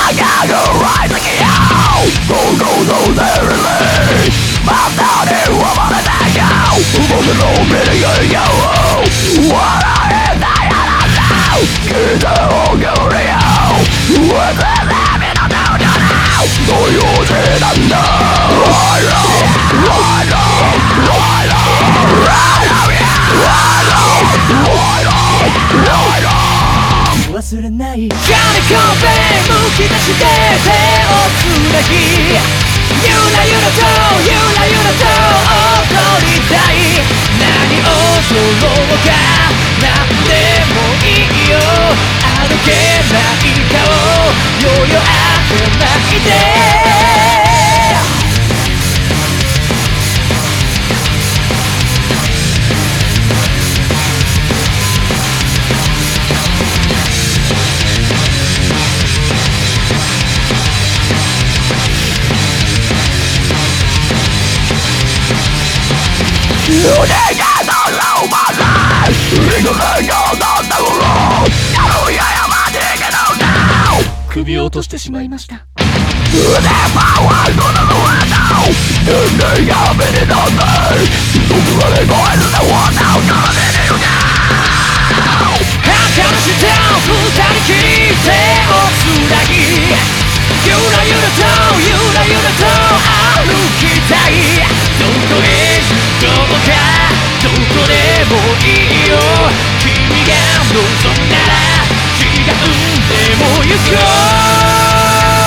忘れない金子でむき出して手をつなぎゆらゆらとゆらゆらと踊りたい何を撮ろうか何でもいいよ歩けない顔よよ当てないで你看到老马来，一个很有道的路，不要把这个头脑。 首を落としてしまいました。 電波はその上の人が目に留めどこまで超えるの我の体でよな儚した二人きり手をつなぎゆらゆらとゆらゆらと歩きたいどこへ行こうかどこでもいいよ君が望むなら違うんでも行こう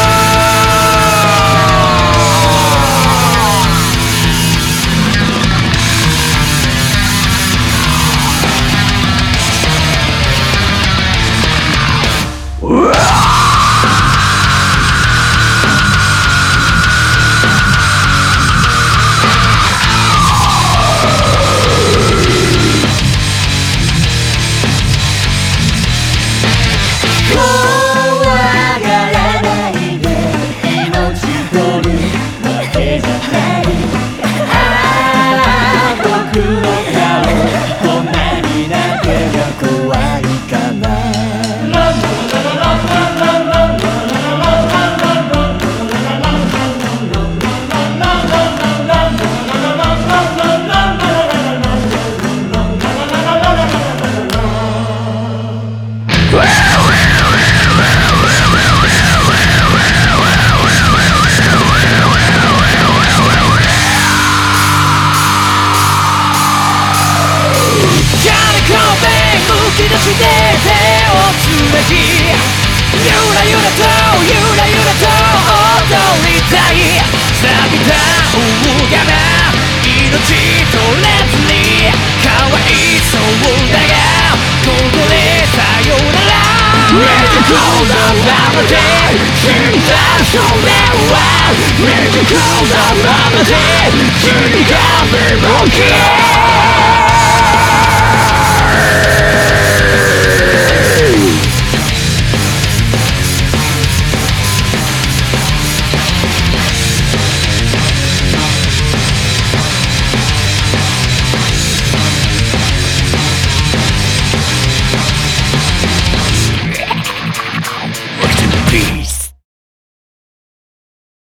吹き出して手をつなぎゆらゆらとゆらゆらと踊りたい錆びた大柄命取れずにかわいそうだがここでさよならこのままで死んだ少年はこのままで君が目を消え